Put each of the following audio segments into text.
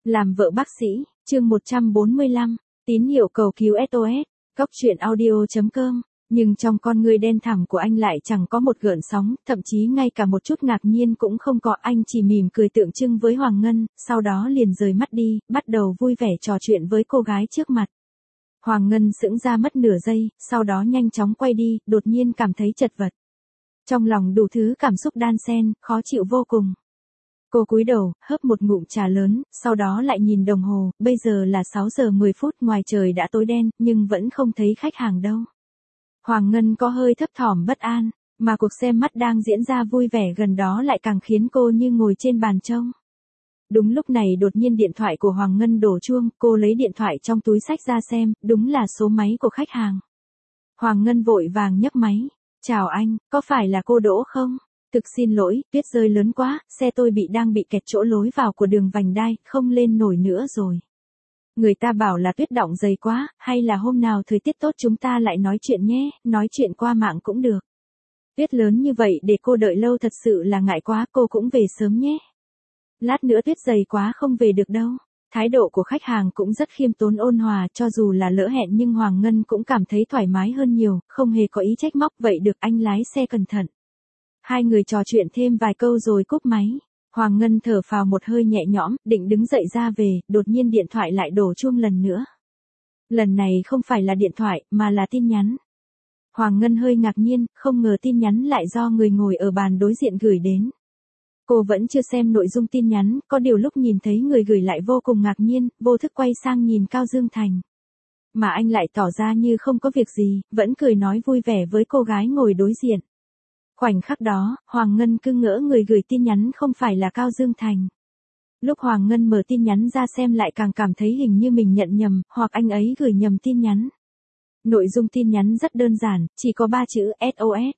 Làm vợ bác sĩ, chương 145, tín hiệu cầu cứu SOS, Cóc truyện audio.com. Nhưng trong con người đen thẳm của anh lại chẳng có một gợn sóng, thậm chí ngay cả một chút ngạc nhiên cũng không có. Anh chỉ mỉm cười tượng trưng với Hoàng Ngân, sau đó liền rời mắt đi, bắt đầu vui vẻ trò chuyện với cô gái trước mặt. Hoàng Ngân sững ra mất nửa giây, sau đó nhanh chóng quay đi, đột nhiên cảm thấy chật vật. Trong lòng đủ thứ cảm xúc đan xen, khó chịu vô cùng. Cô cúi đầu, hớp một ngụm trà lớn, sau đó lại nhìn đồng hồ, bây giờ là 6 giờ 10 phút, ngoài trời đã tối đen, nhưng vẫn không thấy khách hàng đâu. Hoàng Ngân có hơi thấp thỏm bất an, mà cuộc xem mắt đang diễn ra vui vẻ gần đó lại càng khiến cô như ngồi trên bàn trông. Đúng lúc này đột nhiên điện thoại của Hoàng Ngân đổ chuông, cô lấy điện thoại trong túi xách ra xem, đúng là số máy của khách hàng. Hoàng Ngân vội vàng nhấc máy. Chào anh, có phải là cô Đỗ không? Thực xin lỗi, tuyết rơi lớn quá, xe tôi đang bị kẹt chỗ lối vào của đường vành đai, không lên nổi nữa rồi. Người ta bảo là tuyết đọng dày quá, hay là hôm nào thời tiết tốt chúng ta lại nói chuyện nhé, nói chuyện qua mạng cũng được. Tuyết lớn như vậy để cô đợi lâu thật sự là ngại quá, cô cũng về sớm nhé. Lát nữa tuyết dày quá không về được đâu. Thái độ của khách hàng cũng rất khiêm tốn ôn hòa, cho dù là lỡ hẹn nhưng Hoàng Ngân cũng cảm thấy thoải mái hơn nhiều, không hề có ý trách móc. Vậy được, anh lái xe cẩn thận. Hai người trò chuyện thêm vài câu rồi cúp máy. Hoàng Ngân thở phào một hơi nhẹ nhõm, định đứng dậy ra về, đột nhiên điện thoại lại đổ chuông lần nữa. Lần này không phải là điện thoại, mà là tin nhắn. Hoàng Ngân hơi ngạc nhiên, không ngờ tin nhắn lại do người ngồi ở bàn đối diện gửi đến. Cô vẫn chưa xem nội dung tin nhắn, có điều lúc nhìn thấy người gửi lại vô cùng ngạc nhiên, vô thức quay sang nhìn Cao Dương Thành. Mà anh lại tỏ ra như không có việc gì, vẫn cười nói vui vẻ với cô gái ngồi đối diện. Khoảnh khắc đó, Hoàng Ngân cứ ngỡ người gửi tin nhắn không phải là Cao Dương Thành. Lúc Hoàng Ngân mở tin nhắn ra xem lại càng cảm thấy hình như mình nhận nhầm, hoặc anh ấy gửi nhầm tin nhắn. Nội dung tin nhắn rất đơn giản, chỉ có 3 chữ SOS.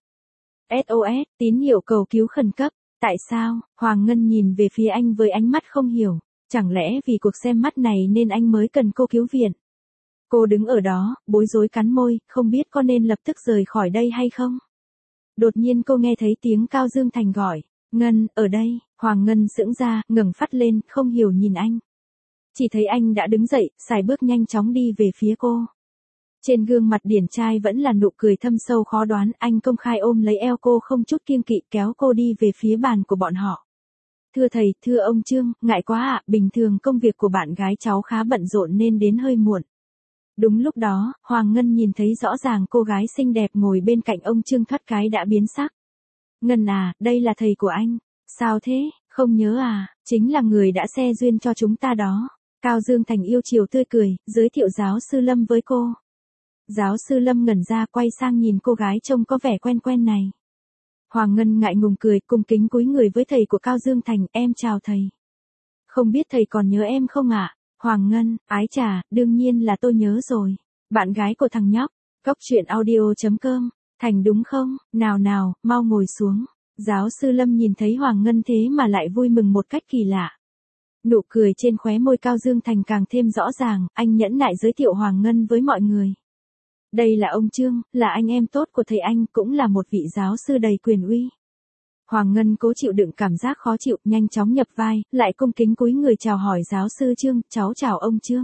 SOS, tín hiệu cầu cứu khẩn cấp. Tại sao? Hoàng Ngân nhìn về phía anh với ánh mắt không hiểu. Chẳng lẽ vì cuộc xem mắt này nên anh mới cần cô cứu viện? Cô đứng ở đó, bối rối cắn môi, không biết có nên lập tức rời khỏi đây hay không? Đột nhiên cô nghe thấy tiếng Cao Dương Thành gọi. Ngân, ở đây. Hoàng Ngân sững ra, ngẩng phát lên, không hiểu nhìn anh. Chỉ thấy anh đã đứng dậy, sải bước nhanh chóng đi về phía cô. Trên gương mặt điển trai vẫn là nụ cười thâm sâu khó đoán, anh công khai ôm lấy eo cô không chút kiêng kỵ, kéo cô đi về phía bàn của bọn họ. Thưa thầy, thưa ông Trương, ngại quá ạ, bình thường công việc của bạn gái cháu khá bận rộn nên đến hơi muộn. Đúng lúc đó, Hoàng Ngân nhìn thấy rõ ràng cô gái xinh đẹp ngồi bên cạnh ông Trương thoát cái đã biến sắc. Ngân à, đây là thầy của anh. Sao thế, không nhớ à, chính là người đã xe duyên cho chúng ta đó. Cao Dương Thành yêu chiều tươi cười, giới thiệu giáo sư Lâm với cô. Giáo sư Lâm ngẩn ra quay sang nhìn cô gái trông có vẻ quen quen này. Hoàng Ngân ngại ngùng cười, cung kính cúi người với thầy của Cao Dương Thành, em chào thầy. Không biết thầy còn nhớ em không ạ? Hoàng Ngân, ái chà, đương nhiên là tôi nhớ rồi. Bạn gái của thằng nhóc, Cóc truyện audio.com, Thành đúng không? Nào nào, mau ngồi xuống. Giáo sư Lâm nhìn thấy Hoàng Ngân thế mà lại vui mừng một cách kỳ lạ. Nụ cười trên khóe môi Cao Dương Thành càng thêm rõ ràng, anh nhẫn nại giới thiệu Hoàng Ngân với mọi người. Đây là ông Trương, là anh em tốt của thầy anh, cũng là một vị giáo sư đầy quyền uy. Hoàng Ngân cố chịu đựng cảm giác khó chịu, nhanh chóng nhập vai, lại cung kính cúi người chào hỏi giáo sư Trương, cháu chào ông Trương.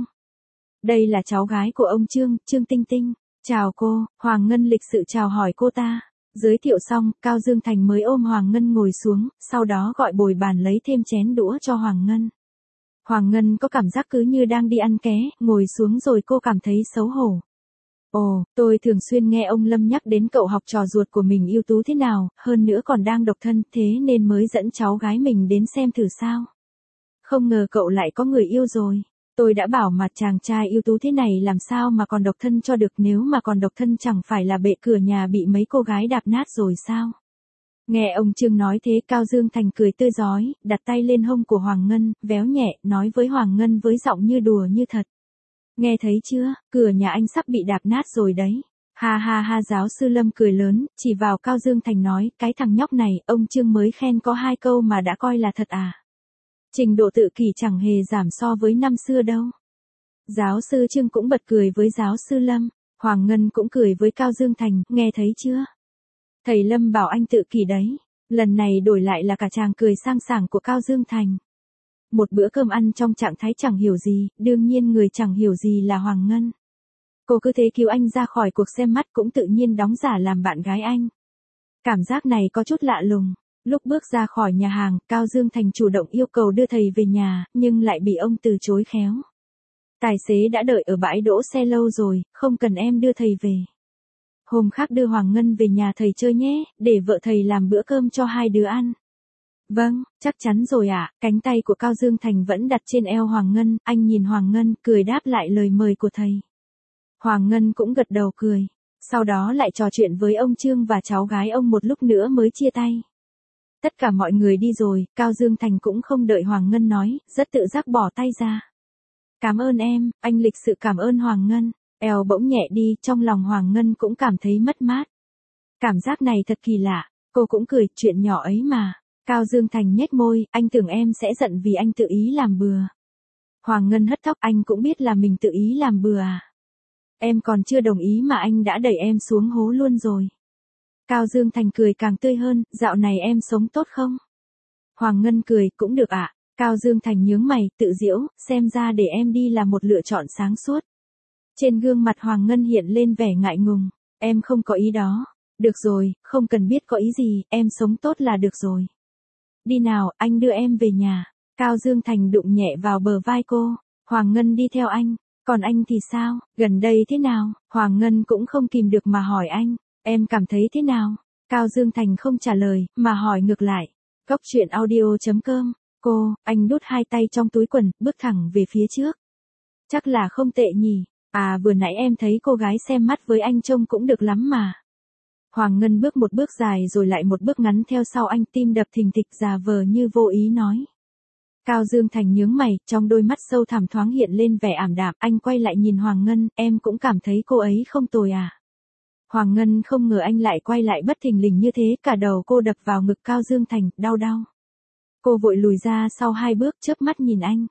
Đây là cháu gái của ông Trương, Trương Tinh Tinh. Chào cô, Hoàng Ngân lịch sự chào hỏi cô ta. Giới thiệu xong, Cao Dương Thành mới ôm Hoàng Ngân ngồi xuống, sau đó gọi bồi bàn lấy thêm chén đũa cho Hoàng Ngân. Hoàng Ngân có cảm giác cứ như đang đi ăn ké, ngồi xuống rồi cô cảm thấy xấu hổ. Ồ, tôi thường xuyên nghe ông Lâm nhắc đến cậu học trò ruột của mình ưu tú thế nào, hơn nữa còn đang độc thân, thế nên mới dẫn cháu gái mình đến xem thử sao. Không ngờ cậu lại có người yêu rồi. Tôi đã bảo mà chàng trai ưu tú thế này làm sao mà còn độc thân cho được, nếu mà còn độc thân chẳng phải là bệ cửa nhà bị mấy cô gái đạp nát rồi sao. Nghe ông Trương nói thế, Cao Dương Thành cười tươi rói, đặt tay lên hông của Hoàng Ngân, véo nhẹ, nói với Hoàng Ngân với giọng như đùa như thật. Nghe thấy chưa, cửa nhà anh sắp bị đạp nát rồi đấy. Ha ha ha, giáo sư Lâm cười lớn, chỉ vào Cao Dương Thành nói, cái thằng nhóc này, ông Trương mới khen có 2 câu mà đã coi là thật à. Trình độ tự kỷ chẳng hề giảm so với năm xưa đâu. Giáo sư Trương cũng bật cười với giáo sư Lâm, Hoàng Ngân cũng cười với Cao Dương Thành, nghe thấy chưa? Thầy Lâm bảo anh tự kỷ đấy. Lần này đổi lại là cả chàng cười sang sảng của Cao Dương Thành. một bữa cơm ăn trong trạng thái chẳng hiểu gì, đương nhiên người chẳng hiểu gì là Hoàng Ngân. Cô cứ thế cứu anh ra khỏi cuộc xem mắt cũng tự nhiên đóng giả làm bạn gái anh. Cảm giác này có chút lạ lùng. Lúc bước ra khỏi nhà hàng, Cao Dương Thành chủ động yêu cầu đưa thầy về nhà, nhưng lại bị ông từ chối khéo. Tài xế đã đợi ở bãi đỗ xe lâu rồi, không cần em đưa thầy về. Hôm khác đưa Hoàng Ngân về nhà thầy chơi nhé, để vợ thầy làm bữa cơm cho hai đứa ăn. Vâng, chắc chắn rồi ạ. Cánh tay của Cao Dương Thành vẫn đặt trên eo Hoàng Ngân, anh nhìn Hoàng Ngân, cười đáp lại lời mời của thầy. Hoàng Ngân cũng gật đầu cười. Sau đó lại trò chuyện với ông Trương và cháu gái ông một lúc nữa mới chia tay. Tất cả mọi người đi rồi, Cao Dương Thành cũng không đợi Hoàng Ngân nói, rất tự giác bỏ tay ra. Cảm ơn em, anh lịch sự cảm ơn Hoàng Ngân. Eo bỗng nhẹ đi, trong lòng Hoàng Ngân cũng cảm thấy mất mát. Cảm giác này thật kỳ lạ, cô cũng cười, chuyện nhỏ ấy mà. Cao Dương Thành nhếch môi, anh tưởng em sẽ giận vì anh tự ý làm bừa. Hoàng Ngân hất tóc, anh cũng biết là mình tự ý làm bừa à. Em còn chưa đồng ý mà anh đã đẩy em xuống hố luôn rồi. Cao Dương Thành cười càng tươi hơn, dạo này em sống tốt không? Hoàng Ngân cười, cũng được ạ. Cao Dương Thành nhướng mày, tự giễu, xem ra để em đi là một lựa chọn sáng suốt. Trên gương mặt Hoàng Ngân hiện lên vẻ ngại ngùng, em không có ý đó. Được rồi, không cần biết có ý gì, em sống tốt là được rồi. Đi nào, anh đưa em về nhà. Cao Dương Thành đụng nhẹ vào bờ vai cô, Hoàng Ngân đi theo anh. Còn anh thì sao, gần đây thế nào? Hoàng Ngân cũng không kìm được mà hỏi anh, em cảm thấy thế nào? Cao Dương Thành không trả lời, mà hỏi ngược lại. Cốc truyện audio.com, anh đút hai tay trong túi quần, bước thẳng về phía trước. Chắc là không tệ nhỉ, à vừa nãy em thấy cô gái xem mắt với anh trông cũng được lắm mà. Hoàng Ngân bước một bước dài rồi lại một bước ngắn theo sau anh, tim đập thình thịch, giả vờ như vô ý nói. Cao Dương Thành nhướng mày, trong đôi mắt sâu thẳm thoáng hiện lên vẻ ảm đạm, anh quay lại nhìn Hoàng Ngân, em cũng cảm thấy cô ấy không tồi à. Hoàng Ngân không ngờ anh lại quay lại bất thình lình như thế, cả đầu cô đập vào ngực Cao Dương Thành, đau đau. Cô vội lùi ra sau hai bước, chớp mắt nhìn anh.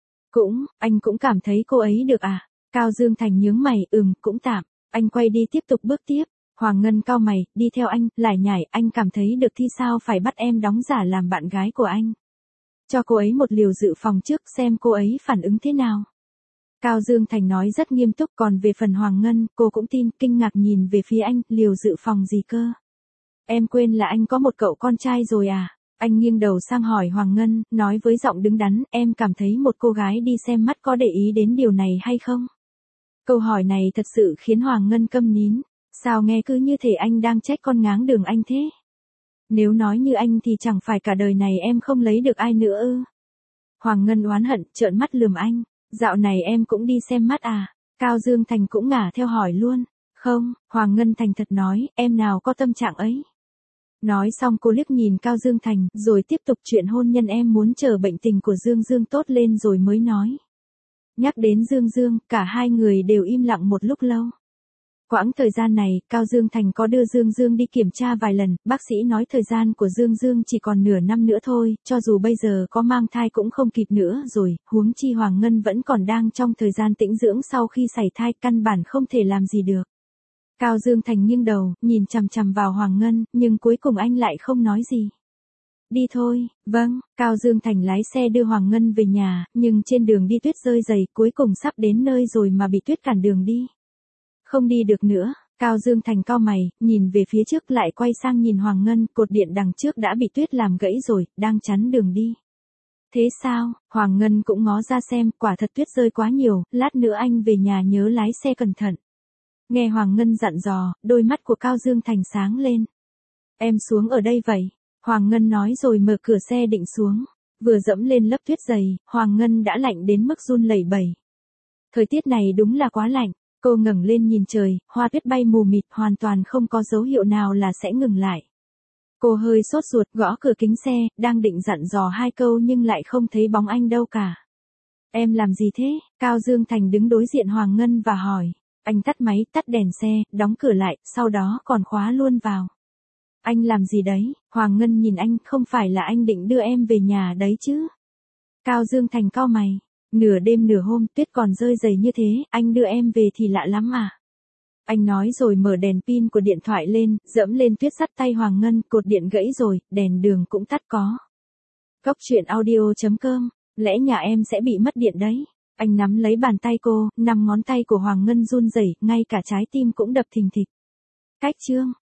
Anh cũng cảm thấy cô ấy được à. Cao Dương Thành nhướng mày, cũng tạm. Anh quay đi tiếp tục bước tiếp. Hoàng Ngân cau mày, đi theo anh, lải nhải, anh cảm thấy được thì sao phải bắt em đóng giả làm bạn gái của anh. Cho cô ấy một liều dự phòng trước xem cô ấy phản ứng thế nào. Cao Dương Thành nói rất nghiêm túc, còn về phần Hoàng Ngân, cô cũng tin, kinh ngạc nhìn về phía anh, liều dự phòng gì cơ. Em quên là anh có một cậu con trai rồi à. Anh nghiêng đầu sang hỏi Hoàng Ngân, nói với giọng đứng đắn, em cảm thấy một cô gái đi xem mắt có để ý đến điều này hay không? Câu hỏi này thật sự khiến Hoàng Ngân câm nín, sao nghe cứ như thể anh đang trách con ngáng đường anh thế? Nếu nói như anh thì chẳng phải cả đời này em không lấy được ai nữa ư? Hoàng Ngân oán hận, trợn mắt lườm anh, dạo này em cũng đi xem mắt à? Cao Dương Thành cũng ngả theo hỏi luôn, không, Hoàng Ngân thành thật nói, em nào có tâm trạng ấy. Nói xong cô liếc nhìn Cao Dương Thành, rồi tiếp tục chuyện hôn nhân, em muốn chờ bệnh tình của Dương Dương tốt lên rồi mới nói. Nhắc đến Dương Dương, cả hai người đều im lặng một lúc lâu. Quãng thời gian này, Cao Dương Thành có đưa Dương Dương đi kiểm tra vài lần, bác sĩ nói thời gian của Dương Dương chỉ còn nửa năm nữa thôi, cho dù bây giờ có mang thai cũng không kịp nữa rồi, huống chi Hoàng Ngân vẫn còn đang trong thời gian tĩnh dưỡng sau khi sảy thai, căn bản không thể làm gì được. Cao Dương Thành nghiêng đầu, nhìn chằm chằm vào Hoàng Ngân, nhưng cuối cùng anh lại không nói gì. Đi thôi, vâng, Cao Dương Thành lái xe đưa Hoàng Ngân về nhà, nhưng trên đường đi tuyết rơi dày, cuối cùng sắp đến nơi rồi mà bị tuyết cản đường đi. Không đi được nữa, Cao Dương Thành cau mày, nhìn về phía trước lại quay sang nhìn Hoàng Ngân, cột điện đằng trước đã bị tuyết làm gãy rồi, đang chắn đường đi. Thế sao, Hoàng Ngân cũng ngó ra xem, quả thật tuyết rơi quá nhiều, lát nữa anh về nhà nhớ lái xe cẩn thận. Nghe Hoàng Ngân dặn dò, đôi mắt của Cao Dương Thành sáng lên. Em xuống ở đây vậy, Hoàng Ngân nói rồi mở cửa xe định xuống. Vừa dẫm lên lớp tuyết dày, Hoàng Ngân đã lạnh đến mức run lẩy bẩy. Thời tiết này đúng là quá lạnh, cô ngẩng lên nhìn trời, hoa tuyết bay mù mịt, hoàn toàn không có dấu hiệu nào là sẽ ngừng lại. Cô hơi sốt ruột gõ cửa kính xe, đang định dặn dò hai câu nhưng lại không thấy bóng anh đâu cả. Em làm gì thế? Cao Dương Thành đứng đối diện Hoàng Ngân và hỏi. Anh tắt máy, tắt đèn xe, đóng cửa lại, sau đó còn khóa luôn vào. Anh làm gì đấy? Hoàng Ngân nhìn anh, không phải là anh định đưa em về nhà đấy chứ? Cao Dương Thành cau mày. Nửa đêm nửa hôm, tuyết còn rơi dày như thế, anh đưa em về thì lạ lắm à? Anh nói rồi mở đèn pin của điện thoại lên, dẫm lên tuyết sắt tay Hoàng Ngân, cột điện gãy rồi, đèn đường cũng tắt có. Cốc truyện audio.com Lẽ nhà em sẽ bị mất điện đấy. Anh nắm lấy bàn tay cô, 5 ngón tay của Hoàng Ngân run rẩy, ngay cả trái tim cũng đập thình thịch. Cách Trương,